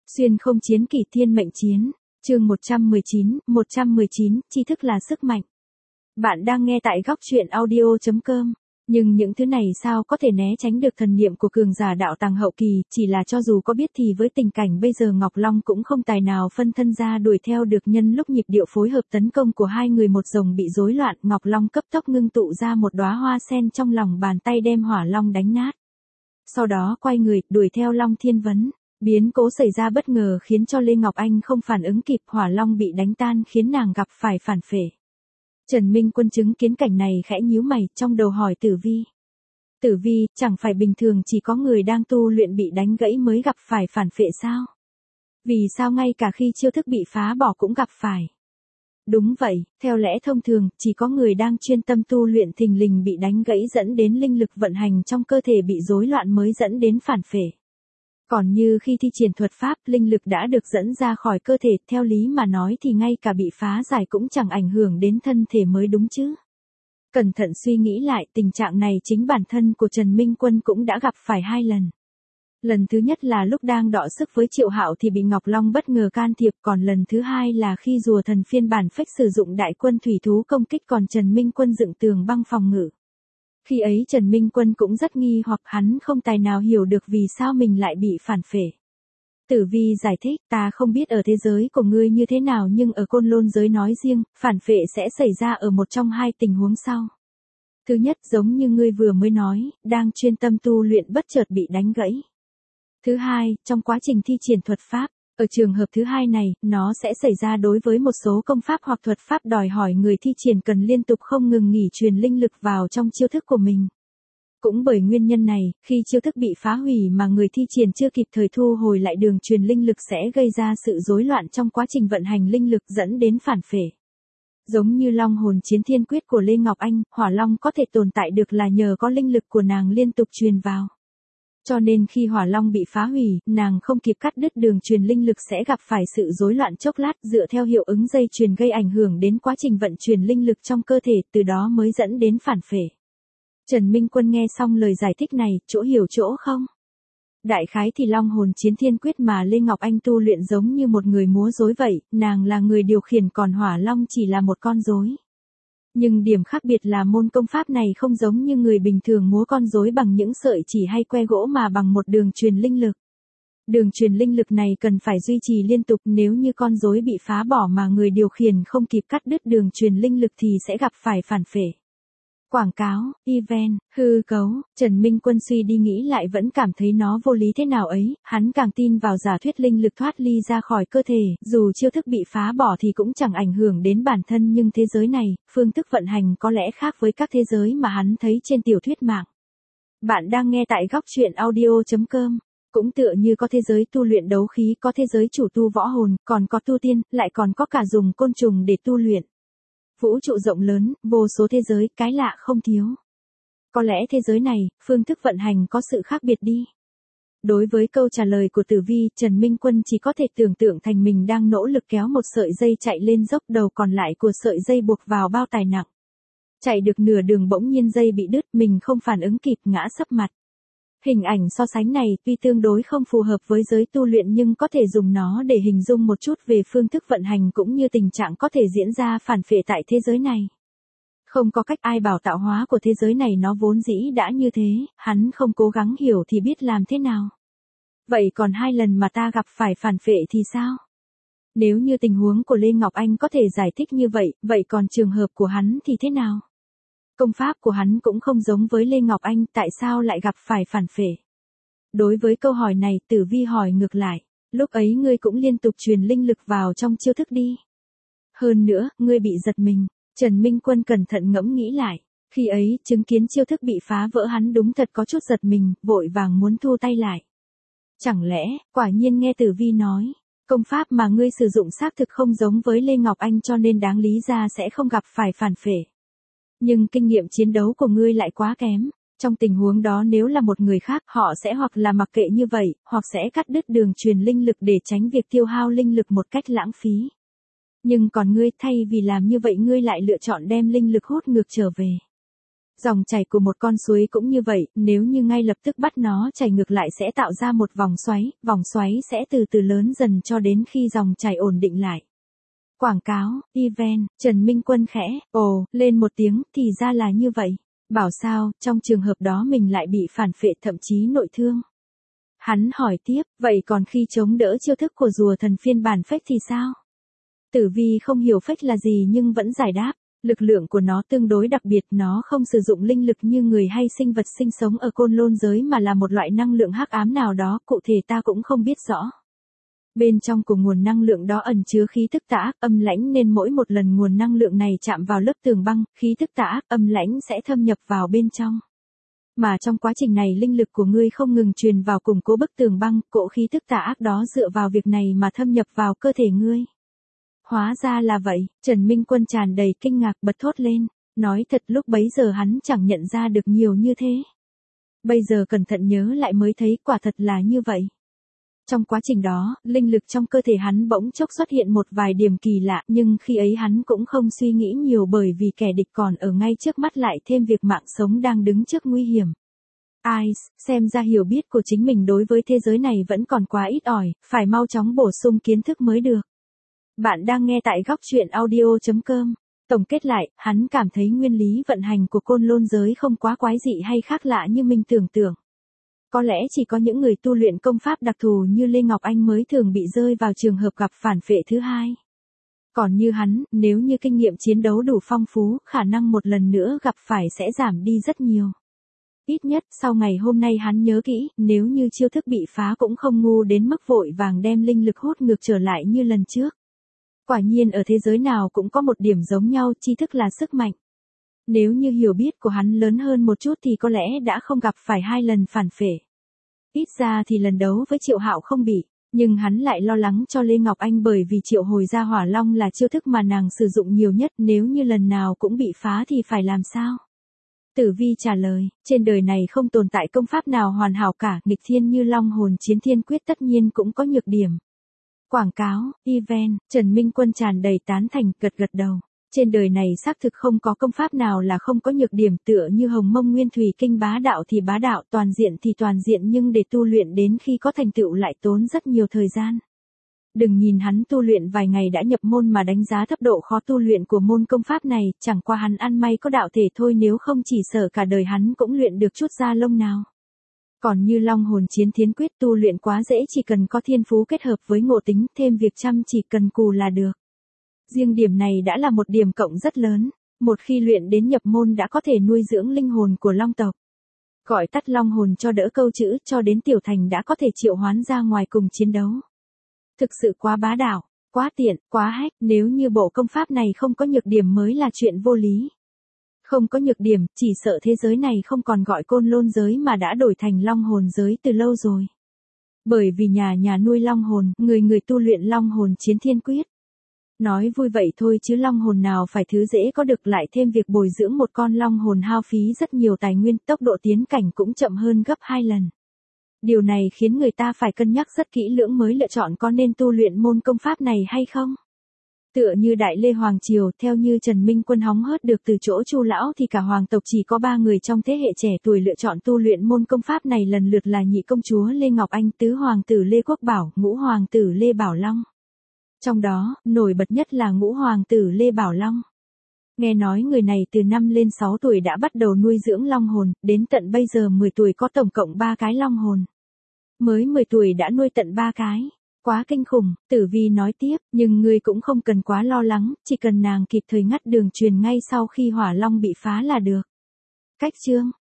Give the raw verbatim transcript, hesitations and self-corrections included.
Xuyên không chiến kỳ thiên mệnh chiến, chương một trăm mười chín, một trăm mười chín, tri thức là sức mạnh. Bạn đang nghe tại góc truyện audio chấm com. Nhưng những thứ này sao có thể né tránh được thần niệm của cường giả đạo tàng hậu kỳ, chỉ là cho dù có biết thì với tình cảnh bây giờ Ngọc Long cũng không tài nào phân thân ra đuổi theo được. Nhân lúc nhịp điệu phối hợp tấn công của hai người một rồng bị rối loạn, Ngọc Long cấp tốc ngưng tụ ra một đóa hoa sen trong lòng bàn tay đem Hỏa Long đánh nát. Sau đó quay người, đuổi theo Long Thiên Vấn. Biến cố xảy ra bất ngờ khiến cho Lê Ngọc Anh không phản ứng kịp, Hỏa Long bị đánh tan khiến nàng gặp phải phản phệ. Trần Minh Quân chứng kiến cảnh này khẽ nhíu mày, trong đầu hỏi Tử Vi. Tử Vi, chẳng phải bình thường chỉ có người đang tu luyện bị đánh gãy mới gặp phải phản phệ sao? Vì sao ngay cả khi chiêu thức bị phá bỏ cũng gặp phải? Đúng vậy, theo lẽ thông thường, chỉ có người đang chuyên tâm tu luyện thình lình bị đánh gãy dẫn đến linh lực vận hành trong cơ thể bị rối loạn mới dẫn đến phản phệ. Còn như khi thi triển thuật pháp, linh lực đã được dẫn ra khỏi cơ thể, theo lý mà nói thì ngay cả bị phá giải cũng chẳng ảnh hưởng đến thân thể mới đúng chứ. Cẩn thận suy nghĩ lại, tình trạng này chính bản thân của Trần Minh Quân cũng đã gặp phải hai lần. Lần thứ nhất là lúc đang đọ sức với Triệu Hạo thì bị Ngọc Long bất ngờ can thiệp, còn lần thứ hai là khi rùa thần phiên bản phách sử dụng đại quân thủy thú công kích còn Trần Minh Quân dựng tường băng phòng ngự. Khi ấy Trần Minh Quân cũng rất nghi hoặc, hắn không tài nào hiểu được vì sao mình lại bị phản phệ. Tử Vi giải thích, ta không biết ở thế giới của ngươi như thế nào nhưng ở Côn Lôn giới nói riêng, phản phệ sẽ xảy ra ở một trong hai tình huống sau. Thứ nhất, giống như ngươi vừa mới nói, đang chuyên tâm tu luyện bất chợt bị đánh gãy. Thứ hai, trong quá trình thi triển thuật pháp. Ở trường hợp thứ hai này, nó sẽ xảy ra đối với một số công pháp hoặc thuật pháp đòi hỏi người thi triển cần liên tục không ngừng nghỉ truyền linh lực vào trong chiêu thức của mình. Cũng bởi nguyên nhân này, khi chiêu thức bị phá hủy mà người thi triển chưa kịp thời thu hồi lại đường truyền linh lực sẽ gây ra sự rối loạn trong quá trình vận hành linh lực dẫn đến phản phệ. Giống như Long Hồn Chiến Thiên Quyết của Lê Ngọc Anh, Hỏa Long có thể tồn tại được là nhờ có linh lực của nàng liên tục truyền vào. Cho nên khi Hỏa Long bị phá hủy, nàng không kịp cắt đứt đường truyền linh lực sẽ gặp phải sự rối loạn chốc lát dựa theo hiệu ứng dây chuyền gây ảnh hưởng đến quá trình vận chuyển linh lực trong cơ thể, từ đó mới dẫn đến phản phệ. Trần Minh Quân nghe xong lời giải thích này, chỗ hiểu chỗ không? Đại khái thì Long Hồn Chiến Thiên Quyết mà Lê Ngọc Anh tu luyện giống như một người múa rối vậy, nàng là người điều khiển còn Hỏa Long chỉ là một con rối. Nhưng điểm khác biệt là môn công pháp này không giống như người bình thường múa con rối bằng những sợi chỉ hay que gỗ mà bằng một đường truyền linh lực. Đường truyền linh lực này cần phải duy trì liên tục, nếu như con rối bị phá bỏ mà người điều khiển không kịp cắt đứt đường truyền linh lực thì sẽ gặp phải phản phệ. Quảng cáo, event, hư cấu, Trần Minh Quân suy đi nghĩ lại vẫn cảm thấy nó vô lý thế nào ấy, hắn càng tin vào giả thuyết linh lực thoát ly ra khỏi cơ thể, dù chiêu thức bị phá bỏ thì cũng chẳng ảnh hưởng đến bản thân nhưng thế giới này, phương thức vận hành có lẽ khác với các thế giới mà hắn thấy trên tiểu thuyết mạng. Bạn đang nghe tại góc truyện audio chấm com. Cũng tựa như có thế giới tu luyện đấu khí, có thế giới chủ tu võ hồn, còn có tu tiên, lại còn có cả dùng côn trùng để tu luyện. Vũ trụ rộng lớn, vô số thế giới, cái lạ không thiếu. Có lẽ thế giới này, phương thức vận hành có sự khác biệt đi. Đối với câu trả lời của Tử Vi, Trần Minh Quân chỉ có thể tưởng tượng thành mình đang nỗ lực kéo một sợi dây chạy lên dốc, đầu còn lại của sợi dây buộc vào bao tải nặng. Chạy được nửa đường bỗng nhiên dây bị đứt, mình không phản ứng kịp ngã sấp mặt. Hình ảnh so sánh này tuy tương đối không phù hợp với giới tu luyện nhưng có thể dùng nó để hình dung một chút về phương thức vận hành cũng như tình trạng có thể diễn ra phản phệ tại thế giới này. Không có cách ai bảo tạo hóa của thế giới này nó vốn dĩ đã như thế, hắn không cố gắng hiểu thì biết làm thế nào. Vậy còn hai lần mà ta gặp phải phản phệ thì sao? Nếu như tình huống của Lê Ngọc Anh có thể giải thích như vậy, vậy còn trường hợp của hắn thì thế nào? Công pháp của hắn cũng không giống với Lê Ngọc Anh, tại sao lại gặp phải phản phệ? Đối với câu hỏi này, Tử Vi hỏi ngược lại, lúc ấy ngươi cũng liên tục truyền linh lực vào trong chiêu thức đi. Hơn nữa, ngươi bị giật mình. Trần Minh Quân cẩn thận ngẫm nghĩ lại, khi ấy, chứng kiến chiêu thức bị phá vỡ hắn đúng thật có chút giật mình, vội vàng muốn thu tay lại. Chẳng lẽ, quả nhiên nghe Tử Vi nói, công pháp mà ngươi sử dụng xác thực không giống với Lê Ngọc Anh cho nên đáng lý ra sẽ không gặp phải phản phệ. Nhưng kinh nghiệm chiến đấu của ngươi lại quá kém. Trong tình huống đó nếu là một người khác họ sẽ hoặc là mặc kệ như vậy, hoặc sẽ cắt đứt đường truyền linh lực để tránh việc tiêu hao linh lực một cách lãng phí. Nhưng còn ngươi thay vì làm như vậy ngươi lại lựa chọn đem linh lực hút ngược trở về. Dòng chảy của một con suối cũng như vậy, nếu như ngay lập tức bắt nó chảy ngược lại sẽ tạo ra một vòng xoáy, vòng xoáy sẽ từ từ lớn dần cho đến khi dòng chảy ổn định lại. Quảng cáo, event, Trần Minh Quân khẽ, ồ, lên một tiếng, thì ra là như vậy. Bảo sao, trong trường hợp đó mình lại bị phản phệ thậm chí nội thương. Hắn hỏi tiếp, vậy còn khi chống đỡ chiêu thức của rùa thần phiên bản phách thì sao? Tử Vi không hiểu phách là gì nhưng vẫn giải đáp. Lực lượng của nó tương đối đặc biệt, nó không sử dụng linh lực như người hay sinh vật sinh sống ở côn lôn giới mà là một loại năng lượng hắc ám nào đó, cụ thể ta cũng không biết rõ. Bên trong của nguồn năng lượng đó ẩn chứa khí tức tà ác âm lãnh nên mỗi một lần nguồn năng lượng này chạm vào lớp tường băng, khí tức tà ác âm lãnh sẽ thâm nhập vào bên trong. Mà trong quá trình này linh lực của ngươi không ngừng truyền vào củng cố bức tường băng, cỗ khí tức tà ác đó dựa vào việc này mà thâm nhập vào cơ thể ngươi. Hóa ra là vậy, Trần Minh Quân tràn đầy kinh ngạc bật thốt lên, nói thật lúc bấy giờ hắn chẳng nhận ra được nhiều như thế. Bây giờ cẩn thận nhớ lại mới thấy quả thật là như vậy. Trong quá trình đó, linh lực trong cơ thể hắn bỗng chốc xuất hiện một vài điểm kỳ lạ, nhưng khi ấy hắn cũng không suy nghĩ nhiều bởi vì kẻ địch còn ở ngay trước mắt lại thêm việc mạng sống đang đứng trước nguy hiểm. Ai, xem ra hiểu biết của chính mình đối với thế giới này vẫn còn quá ít ỏi, phải mau chóng bổ sung kiến thức mới được. Bạn đang nghe tại góc truyện audio chấm com. Tổng kết lại, hắn cảm thấy nguyên lý vận hành của côn lôn giới không quá quái dị hay khác lạ như mình tưởng tượng. Có lẽ chỉ có những người tu luyện công pháp đặc thù như Lê Ngọc Anh mới thường bị rơi vào trường hợp gặp phản phệ thứ hai. Còn như hắn, nếu như kinh nghiệm chiến đấu đủ phong phú, khả năng một lần nữa gặp phải sẽ giảm đi rất nhiều. Ít nhất, sau ngày hôm nay hắn nhớ kỹ, nếu như chiêu thức bị phá cũng không ngu đến mức vội vàng đem linh lực hút ngược trở lại như lần trước. Quả nhiên ở thế giới nào cũng có một điểm giống nhau, tri thức là sức mạnh. Nếu như hiểu biết của hắn lớn hơn một chút thì có lẽ đã không gặp phải hai lần phản phệ. Ít ra thì lần đấu với Triệu Hạo không bị, nhưng hắn lại lo lắng cho Lê Ngọc Anh bởi vì Triệu Hồi ra Hỏa Long là chiêu thức mà nàng sử dụng nhiều nhất, nếu như lần nào cũng bị phá thì phải làm sao? Tử Vi trả lời, trên đời này không tồn tại công pháp nào hoàn hảo cả, nghịch thiên như Long Hồn Chiến Thiên Quyết tất nhiên cũng có nhược điểm. Quảng cáo, event, Trần Minh Quân tràn đầy tán thành, gật gật đầu. Trên đời này xác thực không có công pháp nào là không có nhược điểm, tựa như Hồng Mông Nguyên Thủy Kinh bá đạo thì bá đạo, toàn diện thì toàn diện, nhưng để tu luyện đến khi có thành tựu lại tốn rất nhiều thời gian. Đừng nhìn hắn tu luyện vài ngày đã nhập môn mà đánh giá thấp độ khó tu luyện của môn công pháp này, chẳng qua hắn ăn may có đạo thể thôi, nếu không chỉ sợ cả đời hắn cũng luyện được chút da lông nào. Còn như Long Hồn Chiến Thiên Quyết tu luyện quá dễ, chỉ cần có thiên phú kết hợp với ngộ tính, thêm việc chăm chỉ cần cù là được. Riêng điểm này đã là một điểm cộng rất lớn, một khi luyện đến nhập môn đã có thể nuôi dưỡng linh hồn của Long tộc. Gọi tắt Long Hồn cho đỡ câu chữ, cho đến tiểu thành đã có thể triệu hoán ra ngoài cùng chiến đấu. Thực sự quá bá đạo, quá tiện, quá hack, nếu như bộ công pháp này không có nhược điểm mới là chuyện vô lý. Không có nhược điểm, chỉ sợ thế giới này không còn gọi côn lôn giới mà đã đổi thành Long Hồn giới từ lâu rồi. Bởi vì nhà nhà nuôi Long Hồn, người người tu luyện Long Hồn Chiến Thiên Quyết. Nói vui vậy thôi chứ Long Hồn nào phải thứ dễ có được, lại thêm việc bồi dưỡng một con Long Hồn hao phí rất nhiều tài nguyên, tốc độ tiến cảnh cũng chậm hơn gấp hai lần. Điều này khiến người ta phải cân nhắc rất kỹ lưỡng mới lựa chọn có nên tu luyện môn công pháp này hay không. Tựa như Đại Lê Hoàng Triều, theo như Trần Minh Quân hóng hớt được từ chỗ Chu lão thì cả hoàng tộc chỉ có ba người trong thế hệ trẻ tuổi lựa chọn tu luyện môn công pháp này, lần lượt là nhị công chúa Lê Ngọc Anh, tứ hoàng tử Lê Quốc Bảo, ngũ hoàng tử Lê Bảo Long. Trong đó, nổi bật nhất là ngũ hoàng tử Lê Bảo Long. Nghe nói người này từ năm lên sáu tuổi đã bắt đầu nuôi dưỡng Long Hồn, đến tận bây giờ mười tuổi có tổng cộng ba cái Long Hồn. Mới mười tuổi đã nuôi tận ba cái. Quá kinh khủng, Tử Vi nói tiếp, nhưng ngươi cũng không cần quá lo lắng, chỉ cần nàng kịp thời ngắt đường truyền ngay sau khi Hỏa Long bị phá là được. Cách chương,